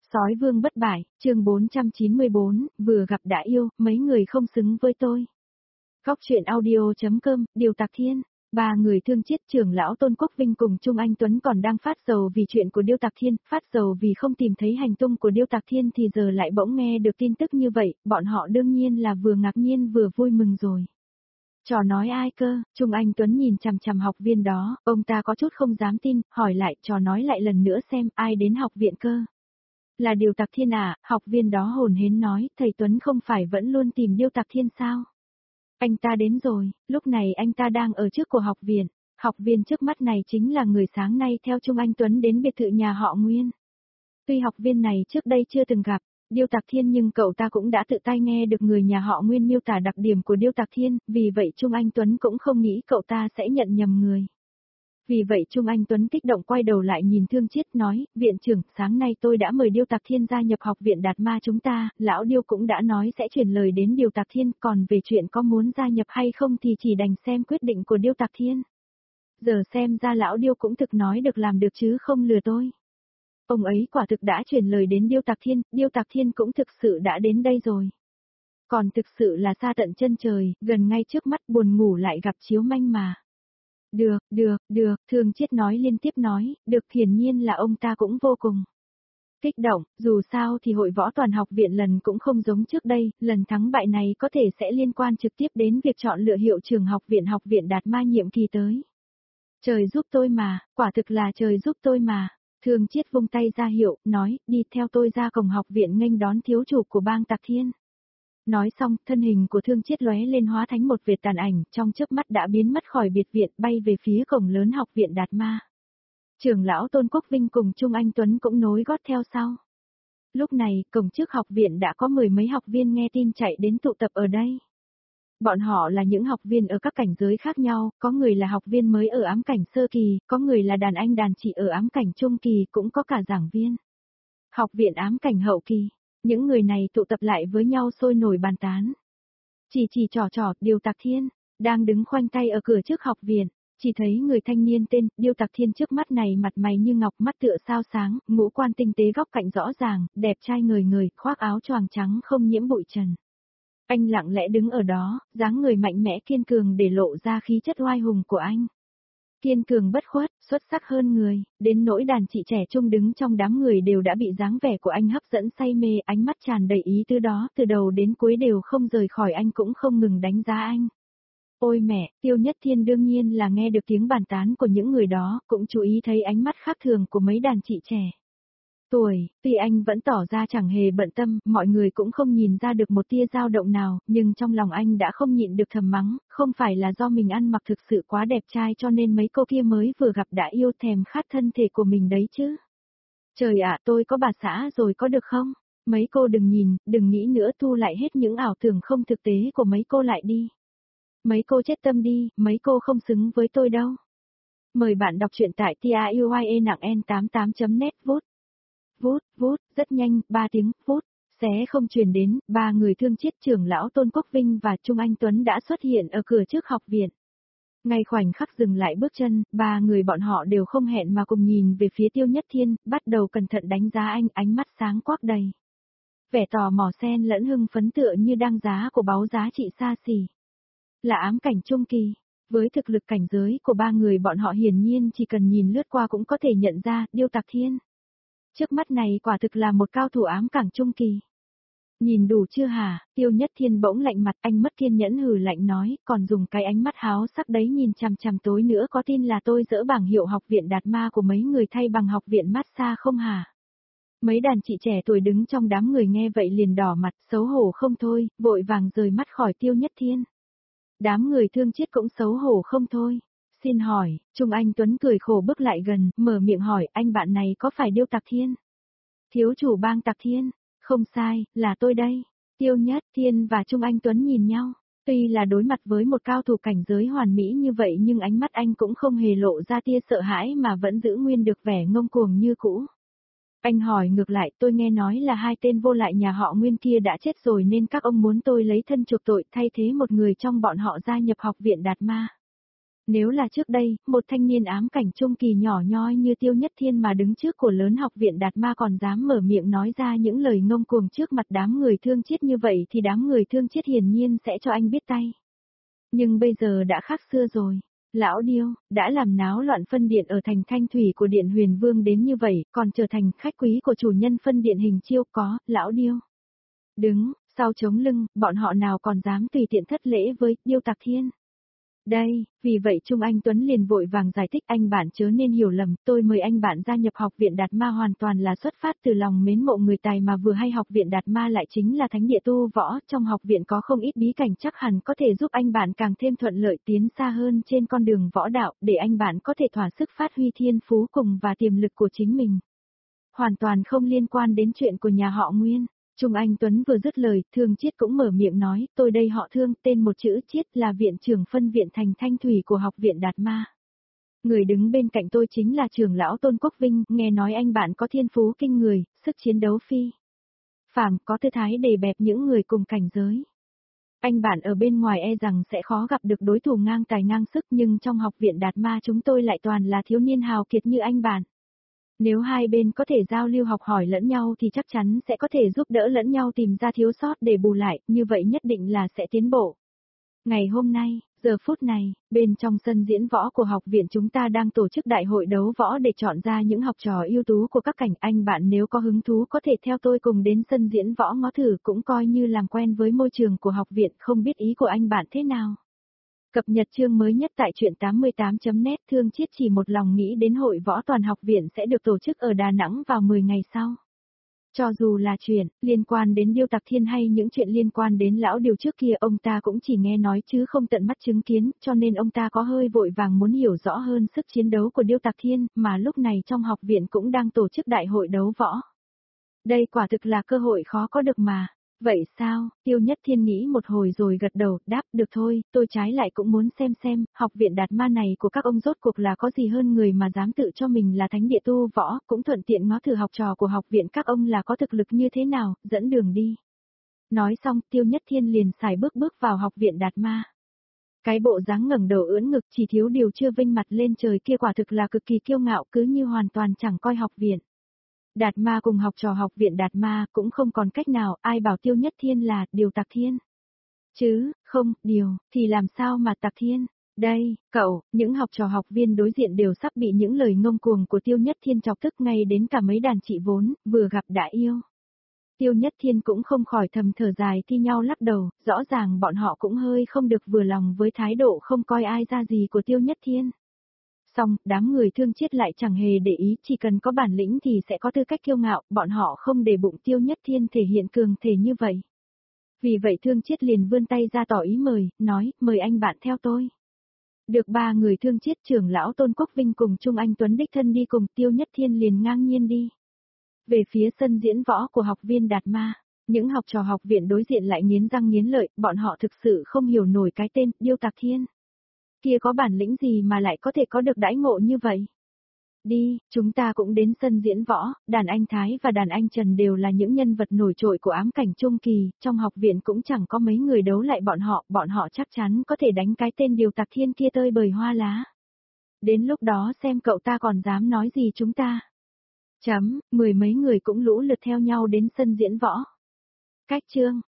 Sói vương bất bại, chương 494, vừa gặp đã yêu, mấy người không xứng với tôi. Góc truyện audio.com, Điều Tạc Thiên. Ba người thương chết trưởng lão Tôn Quốc Vinh cùng Trung Anh Tuấn còn đang phát sầu vì chuyện của Điêu Tạc Thiên, phát sầu vì không tìm thấy hành tung của Điêu Tạc Thiên thì giờ lại bỗng nghe được tin tức như vậy, bọn họ đương nhiên là vừa ngạc nhiên vừa vui mừng rồi. Trò nói ai cơ? Trung Anh Tuấn nhìn chằm chằm học viên đó, ông ta có chút không dám tin, hỏi lại, trò nói lại lần nữa xem, ai đến học viện cơ? Là Điêu Tạc Thiên à? Học viên đó hồn hến nói, thầy Tuấn không phải vẫn luôn tìm Điêu Tạc Thiên sao? Anh ta đến rồi, lúc này anh ta đang ở trước của học viện. Học viên trước mắt này chính là người sáng nay theo Trung Anh Tuấn đến biệt thự nhà họ Nguyên. Tuy học viên này trước đây chưa từng gặp Điêu Tạc Thiên nhưng cậu ta cũng đã tự tai nghe được người nhà họ Nguyên miêu tả đặc điểm của Điêu Tạc Thiên, vì vậy Trung Anh Tuấn cũng không nghĩ cậu ta sẽ nhận nhầm người. Vì vậy Trung Anh Tuấn kích động quay đầu lại nhìn Thương Chiết nói, viện trưởng, sáng nay tôi đã mời Điêu Tạc Thiên gia nhập học viện Đạt Ma chúng ta, lão Điêu cũng đã nói sẽ truyền lời đến Điêu Tạc Thiên, còn về chuyện có muốn gia nhập hay không thì chỉ đành xem quyết định của Điêu Tạc Thiên. Giờ xem ra lão Điêu cũng thực nói được làm được chứ không lừa tôi. Ông ấy quả thực đã truyền lời đến Điêu Tạc Thiên cũng thực sự đã đến đây rồi. Còn thực sự là xa tận chân trời, gần ngay trước mắt buồn ngủ lại gặp chiếu manh mà. Được, Thương Chiết nói liên tiếp nói, được hiển nhiên là ông ta cũng vô cùng kích động, dù sao thì hội võ toàn học viện lần cũng không giống trước đây, lần thắng bại này có thể sẽ liên quan trực tiếp đến việc chọn lựa hiệu trưởng học viện Đạt Ma nhiệm kỳ tới. Trời giúp tôi mà, quả thực là trời giúp tôi mà. Thương Chiết vung tay ra hiệu, nói, đi theo tôi ra cổng học viện nghênh đón thiếu chủ của bang Tạc Thiên. Nói xong, thân hình của Thương Chiết lóe lên hóa thành một vệt tàn ảnh, trong chớp mắt đã biến mất khỏi biệt viện, bay về phía cổng lớn học viện Đạt Ma. Trưởng lão Tôn Quốc Vinh cùng Trung Anh Tuấn cũng nối gót theo sau. Lúc này, cổng trước học viện đã có mười mấy học viên nghe tin chạy đến tụ tập ở đây. Bọn họ là những học viên ở các cảnh giới khác nhau, có người là học viên mới ở ám cảnh sơ kỳ, có người là đàn anh đàn chị ở ám cảnh trung kỳ, cũng có cả giảng viên. Học viện ám cảnh hậu kỳ, những người này tụ tập lại với nhau sôi nổi bàn tán. Chỉ trò, Điêu Tạc Thiên, đang đứng khoanh tay ở cửa trước học viện, chỉ thấy người thanh niên tên Điêu Tạc Thiên trước mắt này mặt mày như ngọc, mắt tựa sao sáng, ngũ quan tinh tế góc cạnh rõ ràng, đẹp trai người, khoác áo choàng trắng không nhiễm bụi trần. Anh lặng lẽ đứng ở đó, dáng người mạnh mẽ kiên cường để lộ ra khí chất oai hùng của anh. Kiên cường bất khuất, xuất sắc hơn người, đến nỗi đàn chị trẻ trung đứng trong đám người đều đã bị dáng vẻ của anh hấp dẫn say mê, ánh mắt tràn đầy ý tứ đó, từ đầu đến cuối đều không rời khỏi anh cũng không ngừng đánh giá anh. Ôi mẹ, Tiêu Nhất Thiên đương nhiên là nghe được tiếng bàn tán của những người đó, cũng chú ý thấy ánh mắt khác thường của mấy đàn chị trẻ. Tuy anh vẫn tỏ ra chẳng hề bận tâm, mọi người cũng không nhìn ra được một tia dao động nào, nhưng trong lòng anh đã không nhịn được thầm mắng, không phải là do mình ăn mặc thực sự quá đẹp trai cho nên mấy cô kia mới vừa gặp đã yêu thèm khát thân thể của mình đấy chứ. Trời ạ, tôi có bà xã rồi có được không? Mấy cô đừng nhìn, đừng nghĩ nữa, thu lại hết những ảo tưởng không thực tế của mấy cô lại đi. Mấy cô chết tâm đi, mấy cô không xứng với tôi đâu. Mời bạn đọc truyện tại tiuyen88.net. Vút, rất nhanh, 3 tiếng, xé không truyền đến, ba người Thương Chiết, trưởng lão Tôn Quốc Vinh và Trung Anh Tuấn đã xuất hiện ở cửa trước học viện. Ngay khoảnh khắc dừng lại bước chân, ba người bọn họ đều không hẹn mà cùng nhìn về phía Tiêu Nhất Thiên, bắt đầu cẩn thận đánh giá anh, ánh mắt sáng quắc đầy vẻ tò mò xen lẫn hưng phấn tựa như đang giá của báu giá trị xa xỉ. Là ám cảnh trung kỳ. Với thực lực cảnh giới của ba người bọn họ hiển nhiên chỉ cần nhìn lướt qua cũng có thể nhận ra, Điêu Tạc Thiên. Trước mắt này quả thực là một cao thủ ám cảnh trung kỳ. Nhìn đủ chưa hả? Tiêu Nhất Thiên bỗng lạnh mặt, anh mất kiên nhẫn hừ lạnh nói, còn dùng cái ánh mắt háo sắc đấy nhìn chằm chằm tối nữa, có tin là tôi dỡ bảng hiệu học viện Đạt Ma của mấy người thay bằng học viện massage không hả? Mấy đàn chị trẻ tuổi đứng trong đám người nghe vậy liền đỏ mặt, xấu hổ không thôi, vội vàng rời mắt khỏi Tiêu Nhất Thiên. Đám người Thương Chiết cũng xấu hổ không thôi. Xin hỏi, Trung Anh Tuấn cười khổ bước lại gần, mở miệng hỏi, anh bạn này có phải Điêu Tạc Thiên? Thiếu chủ bang Tạc Thiên? Không sai, là tôi đây. Tiêu Nhất Thiên và Trung Anh Tuấn nhìn nhau. Tuy là đối mặt với một cao thủ cảnh giới hoàn mỹ như vậy nhưng ánh mắt anh cũng không hề lộ ra tia sợ hãi mà vẫn giữ nguyên được vẻ ngông cuồng như cũ. Anh hỏi ngược lại, tôi nghe nói là hai tên vô lại nhà họ Nguyên kia đã chết rồi nên các ông muốn tôi lấy thân chuộc tội thay thế một người trong bọn họ gia nhập học viện Đạt Ma. Nếu là trước đây, một thanh niên ám cảnh trung kỳ nhỏ nhoi như Tiêu Nhất Thiên mà đứng trước của lớn học viện Đạt Ma còn dám mở miệng nói ra những lời ngông cuồng trước mặt đám người thương chết như vậy thì đám người thương chết hiển nhiên sẽ cho anh biết tay. Nhưng bây giờ đã khác xưa rồi. Lão điêu, đã làm náo loạn phân điện ở thành thanh thủy của điện Huyền Vương đến như vậy, còn trở thành khách quý của chủ nhân phân điện Hình Chiêu có, lão điêu. Đứng, sau chống lưng, bọn họ nào còn dám tùy tiện thất lễ với Điêu Tạc Thiên. Đây, vì vậy Trung Anh Tuấn liền vội vàng giải thích anh bạn chớ nên hiểu lầm, tôi mời anh bạn gia nhập học viện Đạt Ma hoàn toàn là xuất phát từ lòng mến mộ người tài mà vừa hay học viện Đạt Ma lại chính là thánh địa tu võ, trong học viện có không ít bí cảnh chắc hẳn có thể giúp anh bạn càng thêm thuận lợi tiến xa hơn trên con đường võ đạo, để anh bạn có thể thỏa sức phát huy thiên phú cùng và tiềm lực của chính mình. Hoàn toàn không liên quan đến chuyện của nhà họ Nguyên. Trung Anh Tuấn vừa dứt lời, Thương Chiết cũng mở miệng nói, tôi đây họ Thương, tên một chữ Chiết là viện trưởng phân viện thành Thanh Thủy của học viện Đạt Ma. Người đứng bên cạnh tôi chính là trưởng lão Tôn Quốc Vinh, nghe nói anh bạn có thiên phú kinh người, sức chiến đấu phi phàm, có tư thái đề bẹp những người cùng cảnh giới. Anh bạn ở bên ngoài e rằng sẽ khó gặp được đối thủ ngang tài ngang sức nhưng trong học viện Đạt Ma chúng tôi lại toàn là thiếu niên hào kiệt như anh bạn. Nếu hai bên có thể giao lưu học hỏi lẫn nhau thì chắc chắn sẽ có thể giúp đỡ lẫn nhau tìm ra thiếu sót để bù lại, như vậy nhất định là sẽ tiến bộ. Ngày hôm nay, giờ phút này, bên trong sân diễn võ của học viện chúng ta đang tổ chức đại hội đấu võ để chọn ra những học trò ưu tú của các cảnh. Anh bạn nếu có hứng thú có thể theo tôi cùng đến sân diễn võ ngó thử, cũng coi như làm quen với môi trường của học viện, không biết ý của anh bạn thế nào. Cập nhật chương mới nhất tại truyện 88.net. Thương Chiết chỉ một lòng nghĩ đến hội võ toàn học viện sẽ được tổ chức ở Đà Nẵng vào 10 ngày sau. Cho dù là chuyện liên quan đến Điêu Tạc Thiên hay những chuyện liên quan đến lão điều trước kia ông ta cũng chỉ nghe nói chứ không tận mắt chứng kiến, cho nên ông ta có hơi vội vàng muốn hiểu rõ hơn sức chiến đấu của Điêu Tạc Thiên, mà lúc này trong học viện cũng đang tổ chức đại hội đấu võ. Đây quả thực là cơ hội khó có được mà. Vậy sao, Tiêu Nhất Thiên nghĩ một hồi rồi gật đầu, đáp, được thôi, tôi trái lại cũng muốn xem, học viện Đạt Ma này của các ông rốt cuộc là có gì hơn người mà dám tự cho mình là thánh địa tu võ, cũng thuận tiện ngó thử học trò của học viện các ông là có thực lực như thế nào, dẫn đường đi. Nói xong, Tiêu Nhất Thiên liền xài bước vào học viện Đạt Ma. Cái bộ dáng ngẩng đầu ưỡn ngực chỉ thiếu điều chưa vênh mặt lên trời kia quả thực là cực kỳ kiêu ngạo, cứ như hoàn toàn chẳng coi học viện Đạt Ma cùng học trò học viện Đạt Ma cũng không còn cách nào, ai bảo Tiêu Nhất Thiên là Điều Tạc Thiên. Chứ, không, Điều, thì làm sao mà Tạc Thiên. Đây, cậu, những học trò học viên đối diện đều sắp bị những lời ngông cuồng của Tiêu Nhất Thiên chọc tức ngay đến cả mấy đàn chị vốn, vừa gặp đã yêu. Tiêu Nhất Thiên cũng không khỏi thầm thở dài thi nhau lắc đầu, rõ ràng bọn họ cũng hơi không được vừa lòng với thái độ không coi ai ra gì của Tiêu Nhất Thiên. Xong, đám người Thương Chiết lại chẳng hề để ý, chỉ cần có bản lĩnh thì sẽ có tư cách kiêu ngạo, bọn họ không để bụng Tiêu Nhất Thiên thể hiện cường thể như vậy. Vì vậy Thương Chiết liền vươn tay ra tỏ ý mời, nói, mời anh bạn theo tôi. Được ba người Thương Chiết trưởng lão Tôn Quốc Vinh cùng Trung Anh Tuấn đích thân đi cùng Tiêu Nhất Thiên liền ngang nhiên đi. Về phía sân diễn võ của học viên Đạt Ma, những học trò học viện đối diện lại nghiến răng nghiến lợi, bọn họ thực sự không hiểu nổi cái tên Điêu Tạc Thiên. Kia có bản lĩnh gì mà lại có thể có được đãi ngộ như vậy? Đi, chúng ta cũng đến sân diễn võ, đàn anh Thái và đàn anh Trần đều là những nhân vật nổi trội của ám cảnh trung kỳ, trong học viện cũng chẳng có mấy người đấu lại bọn họ chắc chắn có thể đánh cái tên Điều Tạc Thiên kia tơi bời hoa lá. Đến lúc đó xem cậu ta còn dám nói gì chúng ta. Mười mấy người cũng lũ lượt theo nhau đến sân diễn võ. Cách chương